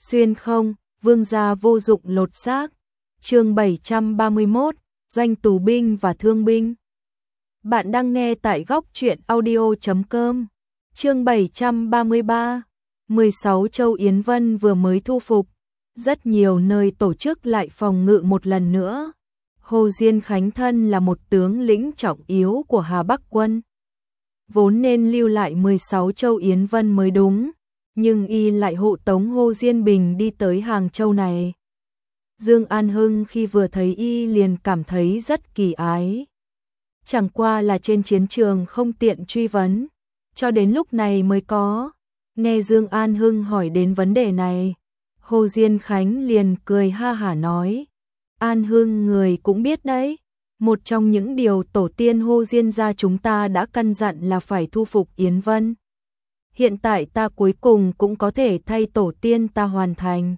Xuyên không, vương gia vô dụng lột xác. Chương 731, doanh tù binh và thương binh. Bạn đang nghe tại góc truyện audio.com. Chương 733, 16 châu Yến Vân vừa mới thu phục, rất nhiều nơi tổ chức lại phòng ngự một lần nữa. Hồ Diên Khánh thân là một tướng lĩnh trọng yếu của Hà Bắc quân, vốn nên lưu lại 16 châu Yến Vân mới đúng, nhưng y lại hộ tống Hồ Diên Bình đi tới Hàng Châu này. Dương An Hưng khi vừa thấy y liền cảm thấy rất kỳ ái. Chẳng qua là trên chiến trường không tiện truy vấn, cho đến lúc này mới có. Nghe Dương An Hưng hỏi đến vấn đề này, Hồ Diên Khánh liền cười ha hả nói: An Hưng người cũng biết đấy, một trong những điều tổ tiên Hồ Diên gia chúng ta đã căn dặn là phải thu phục Yến Vân. Hiện tại ta cuối cùng cũng có thể thay tổ tiên ta hoàn thành.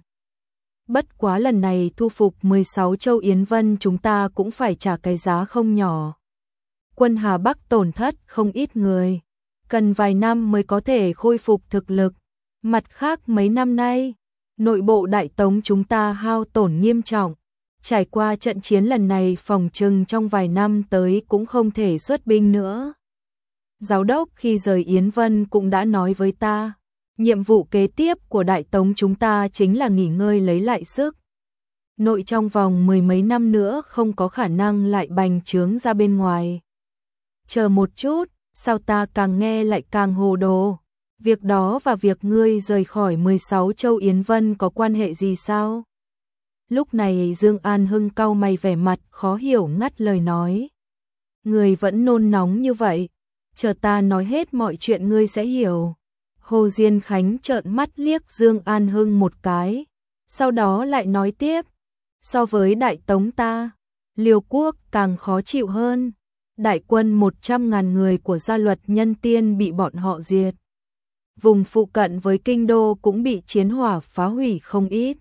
Bất quá lần này thu phục 16 châu Yến Vân chúng ta cũng phải trả cái giá không nhỏ. Quân Hà Bắc tổn thất không ít người, cần vài năm mới có thể khôi phục thực lực. Mặt khác mấy năm nay, nội bộ Đại Tống chúng ta hao tổn nghiêm trọng. Trải qua trận chiến lần này phòng chừng trong vài năm tới cũng không thể xuất binh nữa. Giáo đốc khi rời Yến Vân cũng đã nói với ta, nhiệm vụ kế tiếp của Đại Tống chúng ta chính là nghỉ ngơi lấy lại sức. Nội trong vòng mười mấy năm nữa không có khả năng lại bành trướng ra bên ngoài. Chờ một chút, sao ta càng nghe lại càng hồ đồ? Việc đó và việc ngươi rời khỏi 16 châu Yến Vân có quan hệ gì sao? Lúc này Dương An Hưng cau mày vẻ mặt khó hiểu ngắt lời nói. Ngươi vẫn nôn nóng như vậy, chờ ta nói hết mọi chuyện ngươi sẽ hiểu. Hồ Diên Khánh trợn mắt liếc Dương An Hưng một cái, sau đó lại nói tiếp, so với Đại Tống ta, Liêu quốc càng khó chịu hơn. Đại quân 100.000 người của gia luật Nhân Tiên bị bọn họ diệt. Vùng phụ cận với kinh đô cũng bị chiến hỏa phá hủy không ít.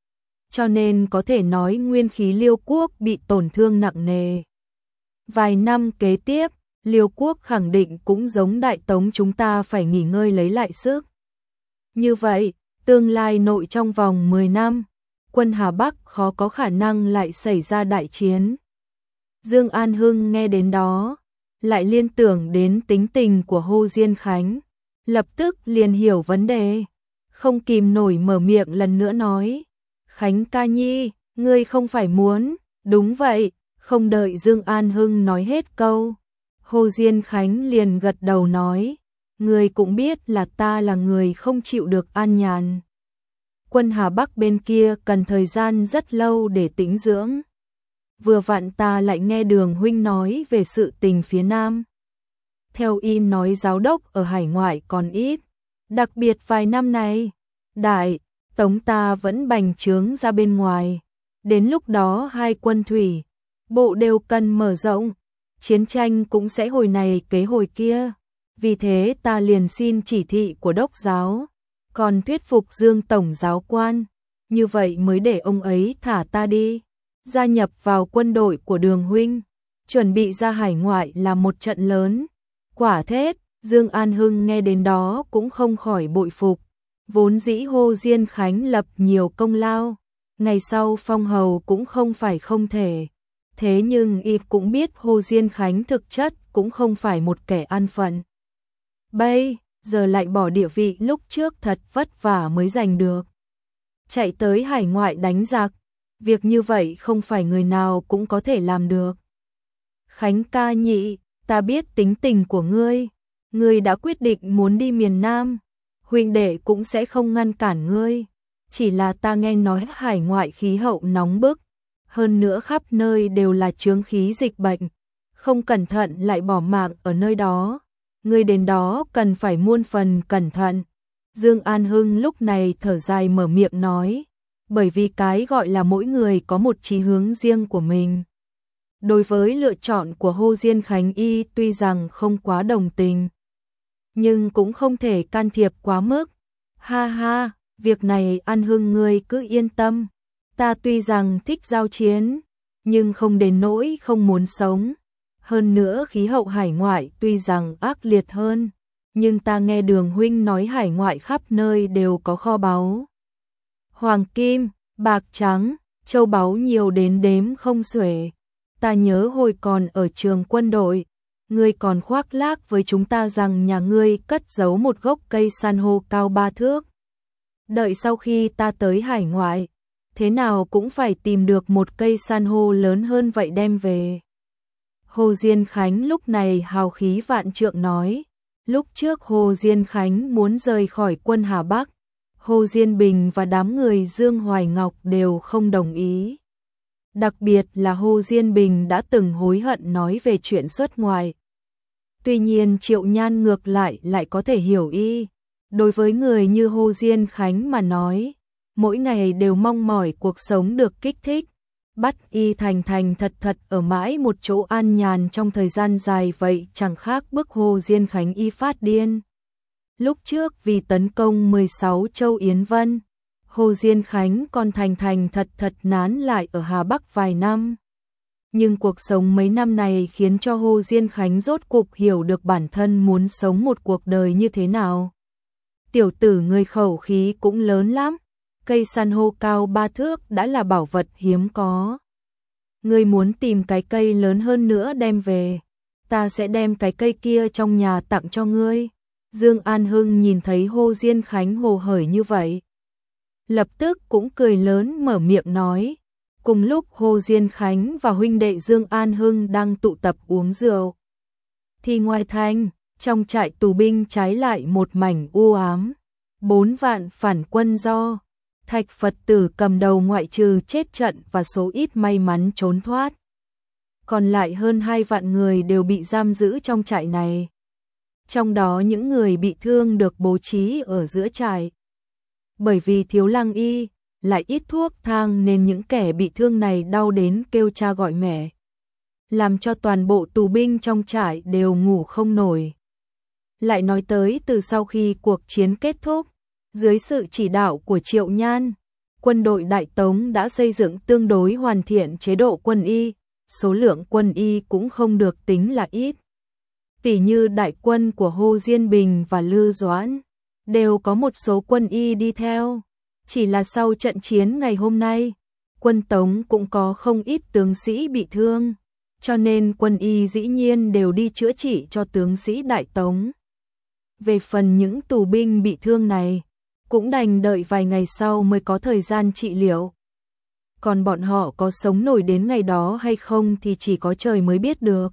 Cho nên có thể nói nguyên khí Liêu quốc bị tổn thương nặng nề. Vài năm kế tiếp, Liêu quốc khẳng định cũng giống Đại Tống chúng ta phải nghỉ ngơi lấy lại sức. Như vậy, tương lai nội trong vòng 10 năm, quân Hà Bắc khó có khả năng lại xảy ra đại chiến. Dương An Hưng nghe đến đó, lại liên tưởng đến tính tình của Hồ Diên Khánh, lập tức liền hiểu vấn đề, không kìm nổi mở miệng lần nữa nói: Khánh ca nhi, ngươi không phải muốn? Đúng vậy. Không đợi Dương An Hưng nói hết câu, Hồ Diên Khánh liền gật đầu nói: ngươi cũng biết là ta là người không chịu được an nhàn. Quân Hà Bắc bên kia cần thời gian rất lâu để tĩnh dưỡng. Vừa vặn ta lại nghe Đường huynh nói về sự tình phía Nam. Theo y nói giáo đốc ở hải ngoại còn ít, đặc biệt vài năm này, Đại Tống ta vẫn bành trướng ra bên ngoài. Đến lúc đó hai quân thủy, bộ đều cần mở rộng, chiến tranh cũng sẽ hồi này kế hồi kia. Vì thế ta liền xin chỉ thị của đốc giáo, còn thuyết phục Dương tổng giáo quan, như vậy mới để ông ấy thả ta đi, gia nhập vào quân đội của Đường huynh, chuẩn bị ra hải ngoại là một trận lớn. Quả thế, Dương An Hưng nghe đến đó cũng không khỏi bội phục. Vốn dĩ Hồ Diên Khánh lập nhiều công lao, ngày sau phong hầu cũng không phải không thể. Thế nhưng y cũng biết Hồ Diên Khánh thực chất cũng không phải một kẻ an phận. Bây giờ lại bỏ địa vị lúc trước thật vất vả mới giành được, chạy tới hải ngoại đánh giặc, việc như vậy không phải người nào cũng có thể làm được. Khánh ca nhị, ta biết tính tình của ngươi đã quyết định muốn đi miền Nam, huynh đệ cũng sẽ không ngăn cản ngươi, chỉ là ta nghe nói hải ngoại khí hậu nóng bức, hơn nữa khắp nơi đều là chướng khí dịch bệnh, không cẩn thận lại bỏ mạng ở nơi đó, ngươi đến đó cần phải muôn phần cẩn thận. Dương An Hưng lúc này thở dài mở miệng nói, bởi vì cái gọi là mỗi người có một chí hướng riêng của mình. Đối với lựa chọn của Hồ Diên Khánh y tuy rằng không quá đồng tình, nhưng cũng không thể can thiệp quá mức. Ha ha, việc này An Hưng ngươi cứ yên tâm, ta tuy rằng thích giao chiến, nhưng không đến nỗi không muốn sống. Hơn nữa khí hậu hải ngoại tuy rằng ác liệt hơn, nhưng ta nghe Đường huynh nói hải ngoại khắp nơi đều có kho báu. Hoàng kim, bạc trắng, châu báu nhiều đến đếm không xuể. Ta nhớ hồi còn ở trường quân đội, ngươi còn khoác lác với chúng ta rằng nhà ngươi cất giấu một gốc cây san hô cao 3 thước. Đợi sau khi ta tới hải ngoại, thế nào cũng phải tìm được một cây san hô lớn hơn vậy đem về. Hồ Diên Khánh lúc này hào khí vạn trượng nói, lúc trước Hồ Diên Khánh muốn rời khỏi quân Hà Bắc, Hồ Diên Bình và đám người Dương Hoài Ngọc đều không đồng ý. Đặc biệt là Hồ Diên Bình đã từng hối hận nói về chuyện xuất ngoại. Tuy nhiên Triệu Nhan ngược lại có thể hiểu y. Đối với người như Hồ Diên Khánh mà nói, mỗi ngày đều mong mỏi cuộc sống được kích thích, bắt y thành thật ở mãi một chỗ an nhàn trong thời gian dài vậy chẳng khác bức Hồ Diên Khánh y phát điên. Lúc trước vì tấn công 16 châu Yến Vân, Hồ Diên Khánh còn thành thật nán lại ở Hà Bắc vài năm. Nhưng cuộc sống mấy năm này khiến cho Hồ Diên Khánh rốt cục hiểu được bản thân muốn sống một cuộc đời như thế nào. Tiểu tử người khẩu khí cũng lớn lắm, cây san hô cao 3 thước đã là bảo vật hiếm có. Ngươi muốn tìm cái cây lớn hơn nữa đem về, ta sẽ đem cái cây kia trong nhà tặng cho ngươi. Dương An Hưng nhìn thấy Hồ Diên Khánh hồ hởi như vậy, lập tức cũng cười lớn mở miệng nói. Cùng lúc Hồ Diên Khánh và huynh đệ Dương An Hưng đang tụ tập uống rượu, thì ngoài thành, trong trại tù binh trái lại một mảnh u ám. 4 vạn phản quân do Thạch Phật Tử cầm đầu ngoại trừ chết trận và số ít may mắn trốn thoát. Còn lại hơn 2 vạn người đều bị giam giữ trong trại này. Trong đó những người bị thương được bố trí ở giữa trại. Bởi vì thiếu lăng y, lại ít thuốc thang nên những kẻ bị thương này đau đến kêu cha gọi mẹ, làm cho toàn bộ tù binh trong trại đều ngủ không nổi. Lại nói tới từ sau khi cuộc chiến kết thúc, dưới sự chỉ đạo của Triệu Nhan, quân đội Đại Tống đã xây dựng tương đối hoàn thiện chế độ quân y, số lượng quân y cũng không được tính là ít. Tỷ như đại quân của Hồ Diên Bình và Lư Doãn đều có một số quân y đi theo. Chỉ là sau trận chiến ngày hôm nay, quân Tống cũng có không ít tướng sĩ bị thương, cho nên quân y dĩ nhiên đều đi chữa trị cho tướng sĩ Đại Tống. Về phần những tù binh bị thương này, cũng đành đợi vài ngày sau mới có thời gian trị liệu. Còn bọn họ có sống nổi đến ngày đó hay không thì chỉ có trời mới biết được.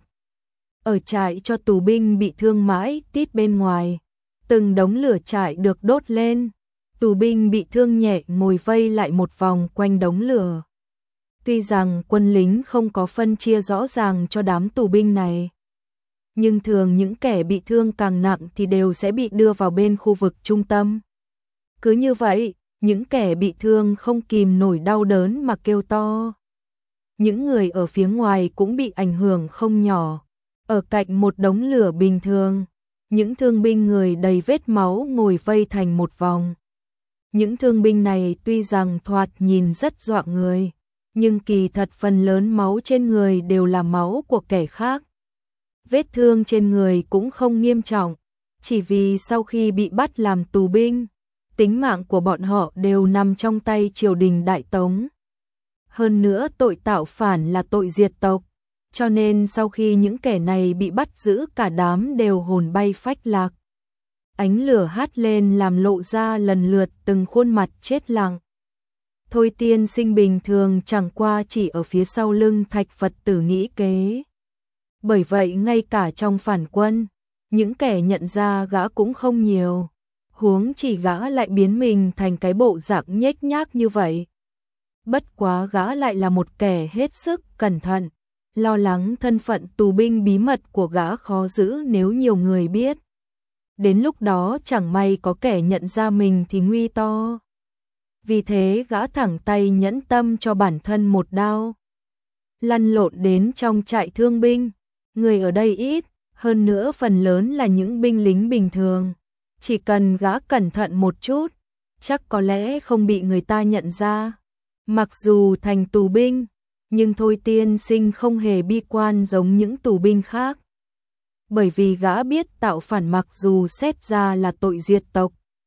Ở trại cho tù binh bị thương mãi tít bên ngoài, từng đống lửa trại được đốt lên. Tù binh bị thương nhẹ ngồi vây lại một vòng quanh đống lửa. Tuy rằng quân lính không có phân chia rõ ràng cho đám tù binh này, nhưng thường những kẻ bị thương càng nặng thì đều sẽ bị đưa vào bên khu vực trung tâm. Cứ như vậy, những kẻ bị thương không kìm nổi đau đớn mà kêu to. Những người ở phía ngoài cũng bị ảnh hưởng không nhỏ. Ở cạnh một đống lửa bình thường, những thương binh người đầy vết máu ngồi vây thành một vòng. Những thương binh này tuy rằng thoạt nhìn rất dọa người, nhưng kỳ thật phần lớn máu trên người đều là máu của kẻ khác. Vết thương trên người cũng không nghiêm trọng, chỉ vì sau khi bị bắt làm tù binh, tính mạng của bọn họ đều nằm trong tay triều đình Đại Tống. Hơn nữa tội tạo phản là tội diệt tộc, cho nên sau khi những kẻ này bị bắt giữ cả đám đều hồn bay phách lạc. Ánh lửa hát lên làm lộ ra lần lượt từng khuôn mặt chết lặng. Thôi tiên sinh bình thường chẳng qua chỉ ở phía sau lưng Thạch Phật Tử nghĩ kế. Bởi vậy ngay cả trong phản quân, những kẻ nhận ra gã cũng không nhiều. Huống chỉ gã lại biến mình thành cái bộ dạng nhếch nhác như vậy. Bất quá gã lại là một kẻ hết sức cẩn thận, lo lắng thân phận tù binh bí mật của gã khó giữ nếu nhiều người biết. Đến lúc đó chẳng may có kẻ nhận ra mình thì nguy to. Vì thế gã thẳng tay nhẫn tâm cho bản thân một đao. Lăn lộn đến trong trại thương binh, người ở đây ít, hơn nữa phần lớn là những binh lính bình thường. Chỉ cần gã cẩn thận một chút, chắc có lẽ không bị người ta nhận ra. Mặc dù thành tù binh, nhưng Thôi tiên sinh không hề bi quan giống những tù binh khác. Bởi vì gã biết tạo phản mặc dù xét ra là tội diệt tộc,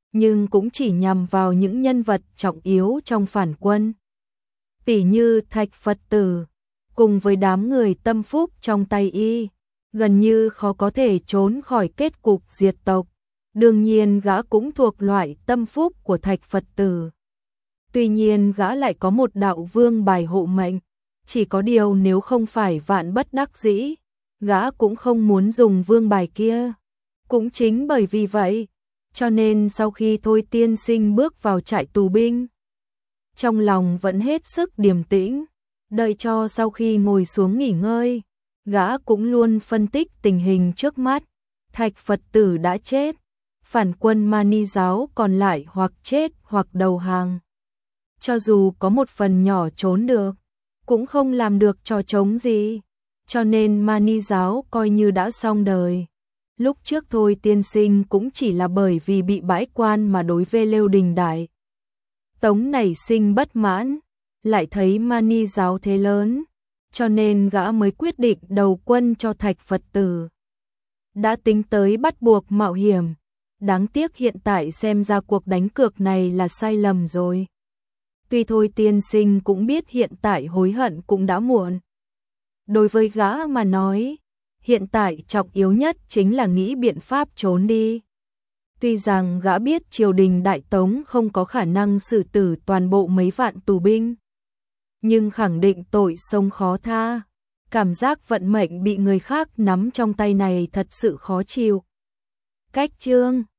nhưng cũng chỉ nhằm vào những nhân vật trọng yếu trong phản quân. Tỉ như Thạch Phật Tử, cùng với đám người tâm phúc trong tay y, gần như khó có thể trốn khỏi kết cục diệt tộc. Đương nhiên gã cũng thuộc loại tâm phúc của Thạch Phật Tử. Tuy nhiên gã lại có một đạo vương bài hộ mệnh, chỉ có điều nếu không phải vạn bất đắc dĩ, gã cũng không muốn dùng vương bài kia. Cũng chính bởi vì vậy, cho nên sau khi Thôi tiên sinh bước vào trại tù binh, trong lòng vẫn hết sức điềm tĩnh, đợi cho sau khi ngồi xuống nghỉ ngơi, gã cũng luôn phân tích tình hình trước mắt. Thạch Phật Tử đã chết, phản quân Mani giáo còn lại hoặc chết hoặc đầu hàng. Cho dù có một phần nhỏ trốn được, cũng không làm được trò trống gì, cho nên Mani giáo coi như đã xong đời. Lúc trước Thôi tiên sinh cũng chỉ là bởi vì bị bãi quan mà đối với Lêu Đình Đại Tống nảy sinh bất mãn, lại thấy Mani giáo thế lớn, cho nên gã mới quyết định đầu quân cho Thạch Phật Tử. Đã tính tới bắt buộc mạo hiểm, đáng tiếc hiện tại xem ra cuộc đánh cược này là sai lầm rồi. Tuy Thôi tiên sinh cũng biết hiện tại hối hận cũng đã muộn. Đối với gã mà nói, hiện tại trọng yếu nhất chính là nghĩ biện pháp trốn đi. Tuy rằng gã biết triều đình Đại Tống không có khả năng xử tử toàn bộ mấy vạn tù binh, nhưng khẳng định tội sông khó tha. Cảm giác vận mệnh bị người khác nắm trong tay này thật sự khó chịu. Cách chương